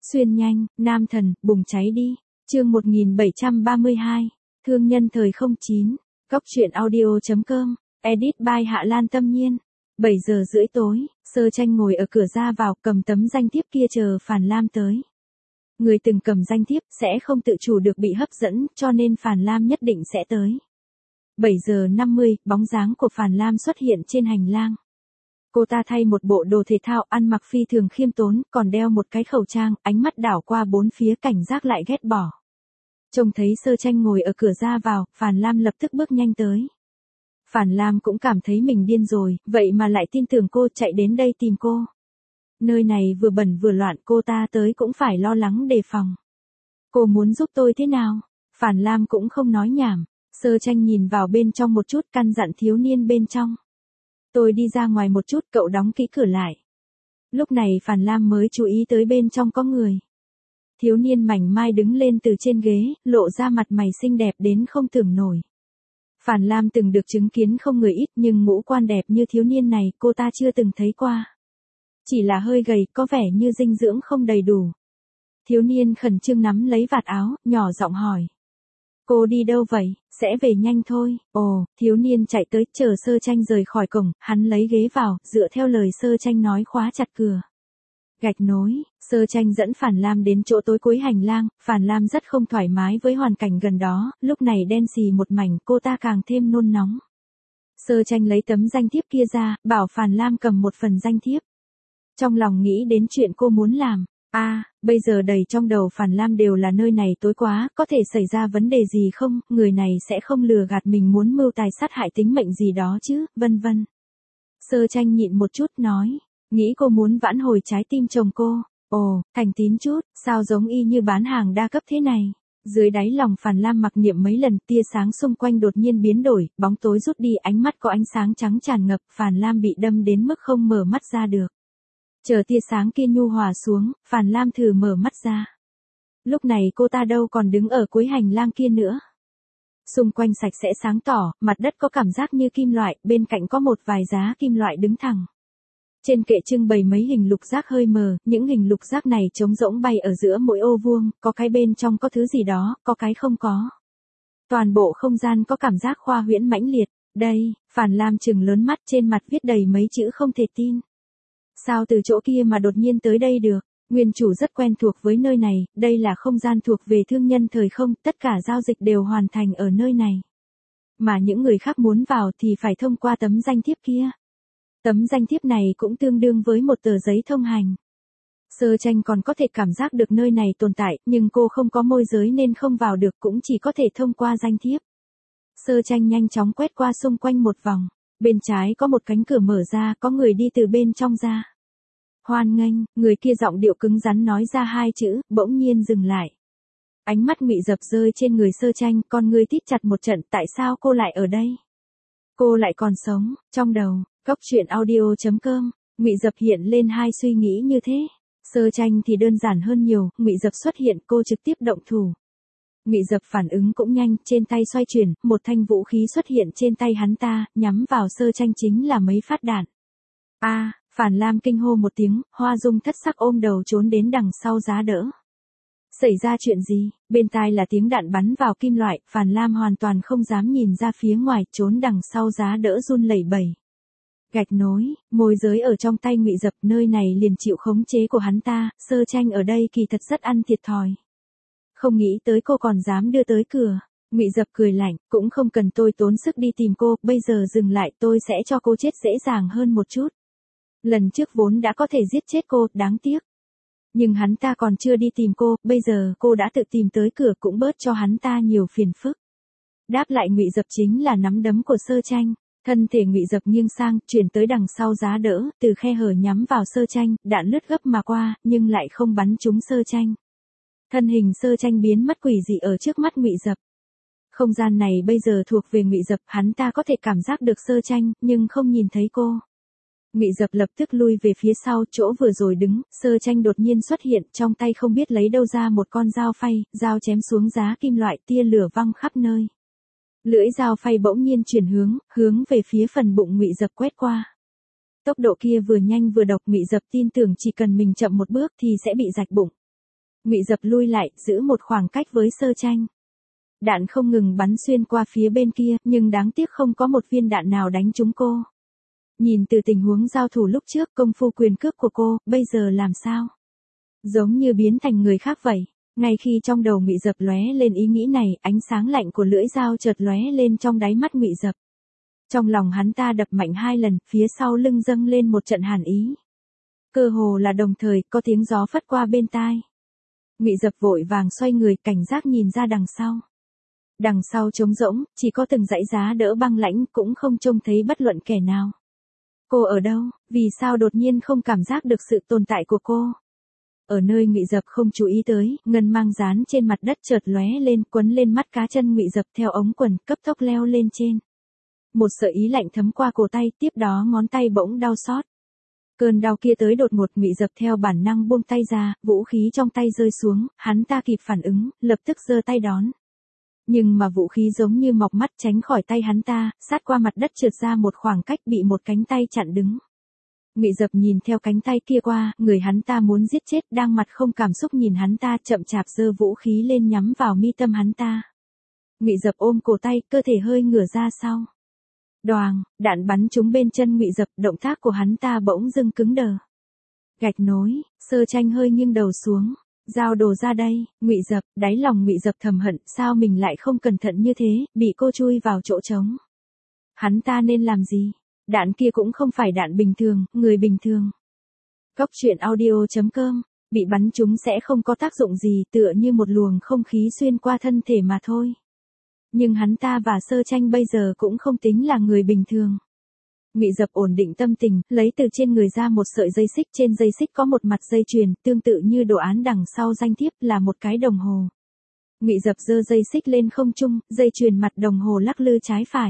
Xuyên nhanh, nam thần, bùng cháy đi. Chương 1732, thương nhân thời 09, Cóc truyện audio.com, edit by Hạ Lan Tâm Nhiên. 7 giờ rưỡi tối, Sơ Tranh ngồi ở cửa ra vào cầm tấm danh thiếp kia chờ Phàn Lam tới. Người từng cầm danh thiếp sẽ không tự chủ được bị hấp dẫn, cho nên Phàn Lam nhất định sẽ tới. 7 giờ 50, bóng dáng của Phàn Lam xuất hiện trên hành lang. Cô ta thay một bộ đồ thể thao ăn mặc phi thường khiêm tốn, còn đeo một cái khẩu trang, ánh mắt đảo qua bốn phía cảnh giác lại ghét bỏ. Trông thấy Sơ Tranh ngồi ở cửa ra vào, Phàn Lam lập tức bước nhanh tới. Phàn Lam cũng cảm thấy mình điên rồi, vậy mà lại tin tưởng cô, chạy đến đây tìm cô. Nơi này vừa bẩn vừa loạn, cô ta tới cũng phải lo lắng đề phòng. Cô muốn giúp tôi thế nào? Phàn Lam cũng không nói nhảm. Sơ Tranh nhìn vào bên trong một chút, căn dặn thiếu niên bên trong. Tôi đi ra ngoài một chút, cậu đóng kỹ cửa lại. Lúc này Phàn Lam mới chú ý tới bên trong có người. Thiếu niên mảnh mai đứng lên từ trên ghế, lộ ra mặt mày xinh đẹp đến không tưởng nổi. Phàn Lam từng được chứng kiến không người ít, nhưng ngũ quan đẹp như thiếu niên này cô ta chưa từng thấy qua. Chỉ là hơi gầy, có vẻ như dinh dưỡng không đầy đủ. Thiếu niên khẩn trương nắm lấy vạt áo, nhỏ giọng hỏi. Cô đi đâu vậy? Sẽ về nhanh thôi. Ồ, thiếu niên chạy tới, chờ Sơ Tranh rời khỏi cổng, hắn lấy ghế vào, dựa theo lời Sơ Tranh nói khóa chặt cửa. Gạch nối, Sơ Tranh dẫn Phàn Lam đến chỗ tối cuối hành lang, Phàn Lam rất không thoải mái với hoàn cảnh gần đó, lúc này đen xì một mảnh, cô ta càng thêm nôn nóng. Sơ Tranh lấy tấm danh thiếp kia ra, bảo Phàn Lam cầm một phần danh thiếp. Trong lòng nghĩ đến chuyện cô muốn làm. Bây giờ đầy trong đầu Phàn Lam đều là nơi này tối quá, có thể xảy ra vấn đề gì không, người này sẽ không lừa gạt mình muốn mưu tài sát hại tính mệnh gì đó chứ, vân vân. Sơ Tranh nhịn một chút nói, nghĩ cô muốn vãn hồi trái tim chồng cô. Ồ, thành tín chút, sao giống y như bán hàng đa cấp thế này. Dưới đáy lòng Phàn Lam mặc niệm mấy lần, tia sáng xung quanh đột nhiên biến đổi, bóng tối rút đi, ánh mắt có ánh sáng trắng tràn ngập, Phàn Lam bị đâm đến mức không mở mắt ra được. Chờ tia sáng kia nhu hòa xuống, Phàn Lam thử mở mắt ra. Lúc này cô ta đâu còn đứng ở cuối hành lang kia nữa. Xung quanh sạch sẽ sáng tỏ, mặt đất có cảm giác như kim loại, bên cạnh có một vài giá kim loại đứng thẳng. Trên kệ trưng bày mấy hình lục giác hơi mờ, những hình lục giác này trống rỗng bay ở giữa mỗi ô vuông, có cái bên trong có thứ gì đó, có cái không có. Toàn bộ không gian có cảm giác khoa huyễn mãnh liệt. Đây, Phàn Lam trừng lớn mắt, trên mặt viết đầy mấy chữ không thể tin. Sao từ chỗ kia mà đột nhiên tới đây được? Nguyên chủ rất quen thuộc với nơi này, đây là không gian thuộc về thương nhân thời không, tất cả giao dịch đều hoàn thành ở nơi này. Mà những người khác muốn vào thì phải thông qua tấm danh thiếp kia. Tấm danh thiếp này cũng tương đương với một tờ giấy thông hành. Sơ Tranh còn có thể cảm giác được nơi này tồn tại, nhưng cô không có môi giới nên không vào được, cũng chỉ có thể thông qua danh thiếp. Sơ Tranh nhanh chóng quét qua xung quanh một vòng. Bên trái có một cánh cửa mở ra, có người đi từ bên trong ra. Hoan nghênh, người kia giọng điệu cứng rắn nói ra hai chữ, bỗng nhiên dừng lại. Ánh mắt Ngụy Dập rơi trên người Sơ Tranh, con người thít chặt một trận, tại sao cô lại ở đây? Cô lại còn sống, trong đầu, Cóc truyện audio.com, Ngụy Dập hiện lên hai suy nghĩ như thế. Sơ Tranh thì đơn giản hơn nhiều, Ngụy Dập xuất hiện, cô trực tiếp động thủ. Ngụy Dập phản ứng cũng nhanh, trên tay xoay chuyển, một thanh vũ khí xuất hiện trên tay hắn ta, nhắm vào Sơ Tranh chính là mấy phát đạn. Phàn Lam kinh hô một tiếng, Hoa Dung thất sắc ôm đầu trốn đến đằng sau giá đỡ. Xảy ra chuyện gì? Bên tai là tiếng đạn bắn vào kim loại, Phàn Lam hoàn toàn không dám nhìn ra phía ngoài, trốn đằng sau giá đỡ run lẩy bẩy. Gạch nối, môi giới ở trong tay Ngụy Dập, nơi này liền chịu khống chế của hắn ta, Sơ Tranh ở đây kỳ thật rất ăn thiệt thòi. Không nghĩ tới cô còn dám đưa tới cửa. Ngụy Dập cười lạnh, cũng không cần tôi tốn sức đi tìm cô, bây giờ dừng lại, tôi sẽ cho cô chết dễ dàng hơn một chút. Lần trước vốn đã có thể giết chết cô, đáng tiếc. Nhưng hắn ta còn chưa đi tìm cô, bây giờ cô đã tự tìm tới cửa, cũng bớt cho hắn ta nhiều phiền phức. Đáp lại Ngụy Dập chính là nắm đấm của Sơ Tranh. Thân thể Ngụy Dập nghiêng sang, chuyển tới đằng sau giá đỡ, từ khe hở nhắm vào Sơ Tranh, đạn lướt gấp mà qua, nhưng lại không bắn trúng Sơ Tranh. Thân hình Sơ Tranh biến mất quỷ dị ở trước mắt Ngụy Dập. Không gian này bây giờ thuộc về Ngụy Dập, hắn ta có thể cảm giác được Sơ Tranh, nhưng không nhìn thấy cô. Ngụy Dập lập tức lui về phía sau, chỗ vừa rồi đứng, Sơ Tranh đột nhiên xuất hiện, trong tay không biết lấy đâu ra một con dao phay, dao chém xuống giá kim loại, tia lửa văng khắp nơi. Lưỡi dao phay bỗng nhiên chuyển hướng về phía phần bụng Ngụy Dập quét qua. Tốc độ kia vừa nhanh vừa độc, Ngụy Dập tin tưởng chỉ cần mình chậm một bước thì sẽ bị rạch bụng. Ngụy Dập lui lại, giữ một khoảng cách với Sơ Tranh. Đạn không ngừng bắn xuyên qua phía bên kia, nhưng đáng tiếc không có một viên đạn nào đánh trúng cô. Nhìn từ tình huống giao thủ lúc trước, công phu quyền cước của cô, bây giờ làm sao? Giống như biến thành người khác vậy. Ngay khi trong đầu Ngụy Dập lóe lên ý nghĩ này, ánh sáng lạnh của lưỡi dao chợt lóe lên trong đáy mắt Ngụy Dập. Trong lòng hắn ta đập mạnh 2 lần, phía sau lưng dâng lên một trận hàn ý. Cơ hồ là đồng thời, có tiếng gió phất qua bên tai. Ngụy Dập vội vàng xoay người, cảnh giác nhìn ra đằng sau. Đằng sau trống rỗng, chỉ có từng dãy giá đỡ băng lãnh, cũng không trông thấy bất luận kẻ nào. Cô ở đâu? Vì sao đột nhiên không cảm giác được sự tồn tại của cô? Ở nơi Ngụy Dập không chú ý tới, ngân mang dán trên mặt đất chợt lóe lên, quấn lên mắt cá chân Ngụy Dập theo ống quần, cấp tốc leo lên trên. Một sợi ý lạnh thấm qua cổ tay, tiếp đó ngón tay bỗng đau xót. Cơn đau kia tới đột ngột, Ngụy Dập theo bản năng buông tay ra, vũ khí trong tay rơi xuống, hắn ta kịp phản ứng, lập tức giơ tay đón. Nhưng mà vũ khí giống như mọc mắt tránh khỏi tay hắn ta, sát qua mặt đất trượt ra một khoảng cách, bị một cánh tay chặn đứng. Ngụy Dập nhìn theo cánh tay kia qua, người hắn ta muốn giết chết, đang mặt không cảm xúc nhìn hắn ta, chậm chạp giơ vũ khí lên nhắm vào mi tâm hắn ta. Ngụy Dập ôm cổ tay, cơ thể hơi ngửa ra sau. Đoàng, đạn bắn trúng bên chân Ngụy Dập, động tác của hắn ta bỗng dưng cứng đờ. Gạch nối, Sơ Tranh hơi nghiêng đầu xuống. Giao đồ ra đây, Ngụy Dập, đáy lòng Ngụy Dập thầm hận, sao mình lại không cẩn thận như thế, bị cô chui vào chỗ trống. Hắn ta nên làm gì? Đạn kia cũng không phải đạn bình thường, người bình thường. Cóc truyện audio.com, bị bắn trúng sẽ không có tác dụng gì, tựa như một luồng không khí xuyên qua thân thể mà thôi. Nhưng hắn ta và Sơ Tranh bây giờ cũng không tính là người bình thường. Ngụy Dập ổn định tâm tình, lấy từ trên người ra một sợi dây xích, trên dây xích có một mặt dây chuyền, tương tự như đồ án đằng sau danh thiếp là một cái đồng hồ. Ngụy Dập giơ dây xích lên không trung, dây chuyền mặt đồng hồ lắc lư trái phải.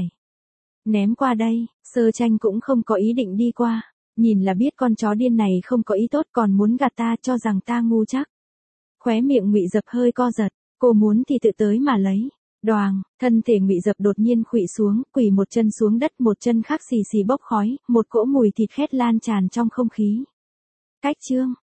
Ném qua đây, Sơ Tranh cũng không có ý định đi qua, nhìn là biết con chó điên này không có ý tốt, còn muốn gạt ta, cho rằng ta ngu chắc. Khóe miệng Ngụy Dập hơi co giật, cô muốn thì tự tới mà lấy. Đoàng, thân thể Ngụy Dập đột nhiên khuỵu xuống, quỳ một chân xuống đất, một chân khác xì xì bốc khói, một cỗ mùi thịt khét lan tràn trong không khí. Cách chương